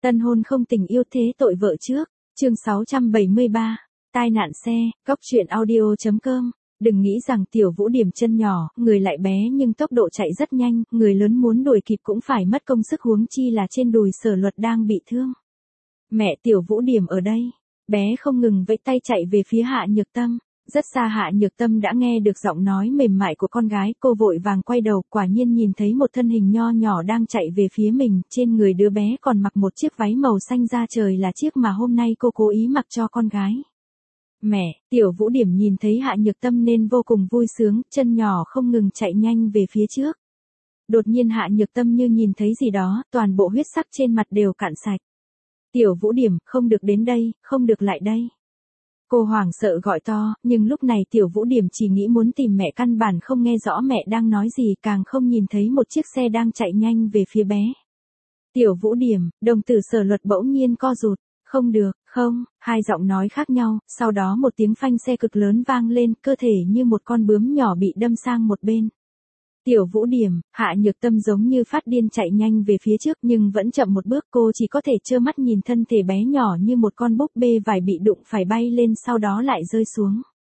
Tân hôn không tình yêu thế tội vợ trước. Chương 673. Tai nạn xe. Góc truyện audio.com. Đừng nghĩ rằng Tiểu Vũ Điểm chân nhỏ, người lại bé nhưng tốc độ chạy rất nhanh, người lớn muốn đuổi kịp cũng phải mất công sức, huống chi là trên đùi Sở Luật đang bị thương. Mẹ Tiểu Vũ Điểm ở đây. Bé không ngừng vẫy tay chạy về phía Hạ Nhược Tâm. Rất xa Hạ Nhược Tâm đã nghe được giọng nói mềm mại của con gái, cô vội vàng quay đầu, quả nhiên nhìn thấy một thân hình nho nhỏ đang chạy về phía mình, trên người đứa bé còn mặc một chiếc váy màu xanh da trời, là chiếc mà hôm nay cô cố ý mặc cho con gái. Mẹ, Tiểu Vũ Điểm nhìn thấy Hạ Nhược Tâm nên vô cùng vui sướng, chân nhỏ không ngừng chạy nhanh về phía trước. Đột nhiên Hạ Nhược Tâm như nhìn thấy gì đó, toàn bộ huyết sắc trên mặt đều cạn sạch. Tiểu Vũ Điểm, không được đến đây, không được lại đây. Cô hoảng sợ gọi to, nhưng lúc này Tiểu Vũ Điểm chỉ nghĩ muốn tìm mẹ, căn bản không nghe rõ mẹ đang nói gì, càng không nhìn thấy một chiếc xe đang chạy nhanh về phía bé. Tiểu Vũ Điểm, đồng tử Sở Luật bỗng nhiên co rụt. Không được, không, hai giọng nói khác nhau, sau đó một tiếng phanh xe cực lớn vang lên, cơ thể như một con bướm nhỏ bị đâm sang một bên. Tiểu Vũ Điểm, Hạ Nhược Tâm giống như phát điên chạy nhanh về phía trước nhưng vẫn chậm một bước, cô chỉ có thể trơ mắt nhìn thân thể bé nhỏ như một con búp bê vải bị đụng phải bay lên sau đó lại rơi xuống.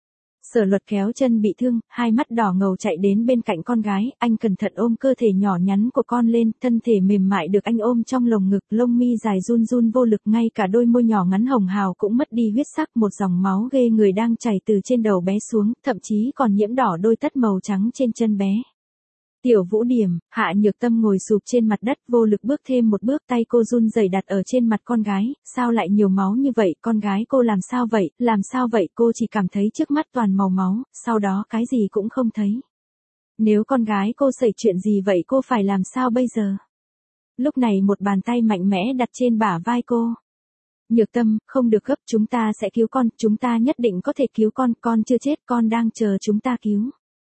Sở Luật kéo chân bị thương, hai mắt đỏ ngầu chạy đến bên cạnh con gái, anh cẩn thận ôm cơ thể nhỏ nhắn của con lên, thân thể mềm mại được anh ôm trong lồng ngực, lông mi dài run run vô lực, ngay cả đôi môi nhỏ ngắn hồng hào cũng mất đi huyết sắc, một dòng máu ghê người đang chảy từ trên đầu bé xuống, thậm chí còn nhiễm đỏ đôi tất màu trắng trên chân bé. Tiểu Vũ Điểm, Hạ Nhược Tâm ngồi sụp trên mặt đất, vô lực bước thêm một bước, tay cô run rẩy đặt ở trên mặt con gái, sao lại nhiều máu như vậy, con gái cô làm sao vậy, cô chỉ cảm thấy trước mắt toàn màu máu, sau đó cái gì cũng không thấy. Nếu con gái cô xảy chuyện gì vậy cô phải làm sao bây giờ? Lúc này một bàn tay mạnh mẽ đặt trên bả vai cô. Nhược Tâm, không được gấp, chúng ta sẽ cứu con, chúng ta nhất định có thể cứu con chưa chết, con đang chờ chúng ta cứu.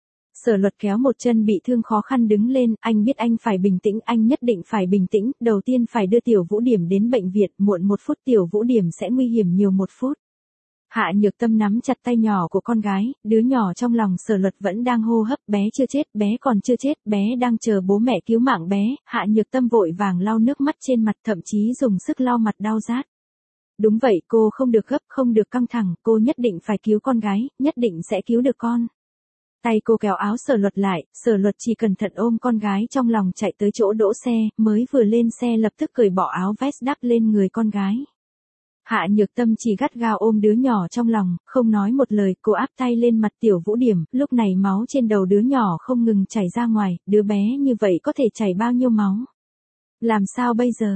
Sở Luật kéo một chân bị thương khó khăn đứng lên, anh biết anh phải bình tĩnh, anh nhất định phải bình tĩnh, đầu tiên phải đưa Tiểu Vũ Điểm đến bệnh viện, muộn một phút Tiểu Vũ Điểm sẽ nguy hiểm nhiều một phút. Hạ Nhược Tâm nắm chặt tay nhỏ của con gái, đứa nhỏ trong lòng Sở Luật vẫn đang hô hấp, bé chưa chết, bé còn chưa chết, bé đang chờ bố mẹ cứu mạng bé. Hạ Nhược Tâm vội vàng lau nước mắt trên mặt, thậm chí dùng sức lau mặt đau rát. Đúng vậy, cô không được gấp, không được căng thẳng, cô nhất định phải cứu con gái, nhất định sẽ cứu được con. Tay cô kéo áo Sở Luật lại, Sở Luật chỉ cẩn thận ôm con gái trong lòng chạy tới chỗ đỗ xe, mới vừa lên xe lập tức cởi bỏ áo vest đắp lên người con gái. Hạ Nhược Tâm chỉ gắt gao ôm đứa nhỏ trong lòng, không nói một lời, cô áp tay lên mặt Tiểu Vũ Điểm, lúc này máu trên đầu đứa nhỏ không ngừng chảy ra ngoài, đứa bé như vậy có thể chảy bao nhiêu máu? Làm sao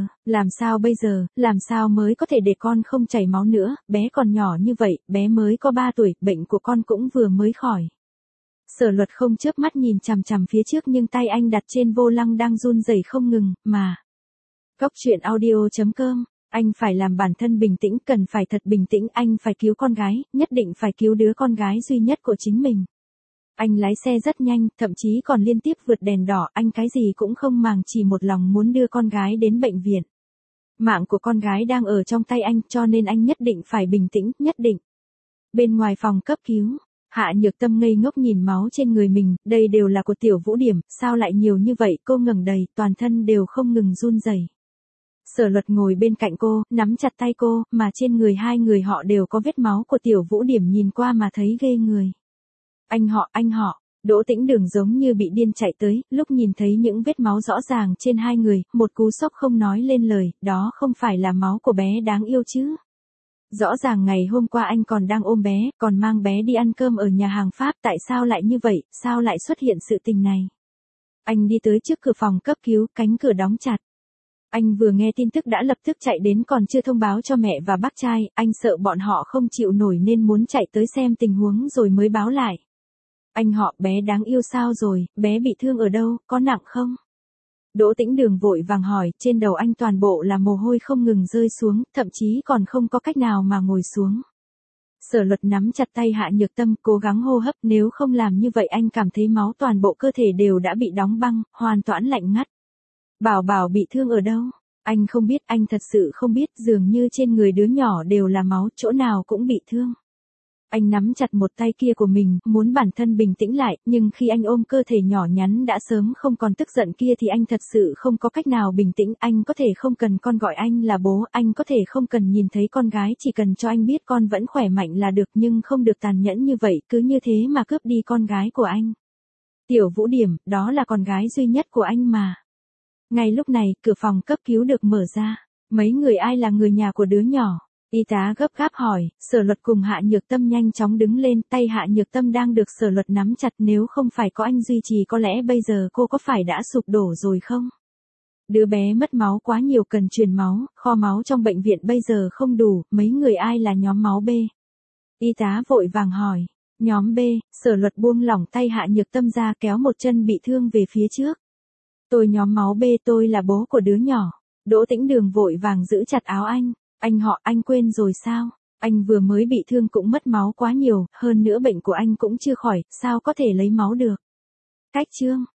mới có thể để con không chảy máu nữa, bé còn nhỏ như vậy, bé mới có 3 tuổi, bệnh của con cũng vừa mới khỏi. Sở Luật không chớp mắt nhìn chằm chằm phía trước nhưng tay anh đặt trên vô lăng đang run rẩy không ngừng, mà. Góc truyện audio.com, anh phải làm bản thân bình tĩnh, cần phải thật bình tĩnh, anh phải cứu con gái, nhất định phải cứu đứa con gái duy nhất của chính mình. Anh lái xe rất nhanh, thậm chí còn liên tiếp vượt đèn đỏ, anh cái gì cũng không màng, chỉ một lòng muốn đưa con gái đến bệnh viện. Mạng của con gái đang ở trong tay anh, cho nên anh nhất định phải bình tĩnh, nhất định. Bên ngoài phòng cấp cứu, Hạ Nhược Tâm ngây ngốc nhìn máu trên người mình, đây đều là của Tiểu Vũ Điểm, sao lại nhiều như vậy, cô ngẩng đầy, toàn thân đều không ngừng run rẩy. Sở Luật ngồi bên cạnh cô, nắm chặt tay cô, mà trên người hai người họ đều có vết máu của Tiểu Vũ Điểm, nhìn qua mà thấy ghê người. Anh họ, Đỗ Tĩnh Đường giống như bị điên chạy tới, lúc nhìn thấy những vết máu rõ ràng trên hai người, một cú sốc không nói lên lời, đó không phải là máu của bé đáng yêu chứ. Rõ ràng ngày hôm qua anh còn đang ôm bé, còn mang bé đi ăn cơm ở nhà hàng Pháp, tại sao lại như vậy, sao lại xuất hiện sự tình này? Anh đi tới trước cửa phòng cấp cứu, cánh cửa đóng chặt. Anh vừa nghe tin tức đã lập tức chạy đến, còn chưa thông báo cho mẹ và bác trai, anh sợ bọn họ không chịu nổi nên muốn chạy tới xem tình huống rồi mới báo lại. Anh họ, bé đáng yêu sao rồi, bé bị thương ở đâu, có nặng không? Đỗ Tĩnh Đường vội vàng hỏi, trên đầu anh toàn bộ là mồ hôi không ngừng rơi xuống, thậm chí còn không có cách nào mà ngồi xuống. Sở Luật nắm chặt tay Hạ Nhược Tâm, cố gắng hô hấp, nếu không làm như vậy anh cảm thấy máu toàn bộ cơ thể đều đã bị đóng băng, hoàn toàn lạnh ngắt. Bảo bị thương ở đâu? Anh không biết, anh thật sự không biết, dường như trên người đứa nhỏ đều là máu, chỗ nào cũng bị thương. Anh nắm chặt một tay kia của mình, muốn bản thân bình tĩnh lại, nhưng khi anh ôm cơ thể nhỏ nhắn đã sớm không còn tức giận kia thì anh thật sự không có cách nào bình tĩnh. Anh có thể không cần con gọi anh là bố, anh có thể không cần nhìn thấy con gái, chỉ cần cho anh biết con vẫn khỏe mạnh là được, nhưng không được tàn nhẫn như vậy, cứ như thế mà cướp đi con gái của anh. Tiểu Vũ Điểm, đó là con gái duy nhất của anh mà. Ngay lúc này, cửa phòng cấp cứu được mở ra. Mấy người ai là người nhà của đứa nhỏ? Y tá gấp gáp hỏi. Sở Luật cùng Hạ Nhược Tâm nhanh chóng đứng lên, tay Hạ Nhược Tâm đang được Sở Luật nắm chặt, nếu không phải có anh duy trì có lẽ bây giờ cô có phải đã sụp đổ rồi không? Đứa bé mất máu quá nhiều cần truyền máu, kho máu trong bệnh viện bây giờ không đủ, mấy người ai là nhóm máu B? Y tá vội vàng hỏi. Nhóm B. Sở Luật buông lỏng tay Hạ Nhược Tâm ra, kéo một chân bị thương về phía trước. Tôi nhóm máu B, tôi là bố của đứa nhỏ. Đỗ Tĩnh Đường vội vàng giữ chặt áo anh. Anh họ, anh quên rồi sao? Anh vừa mới bị thương cũng mất máu quá nhiều, hơn nữa bệnh của anh cũng chưa khỏi, sao có thể lấy máu được? Cách Trương,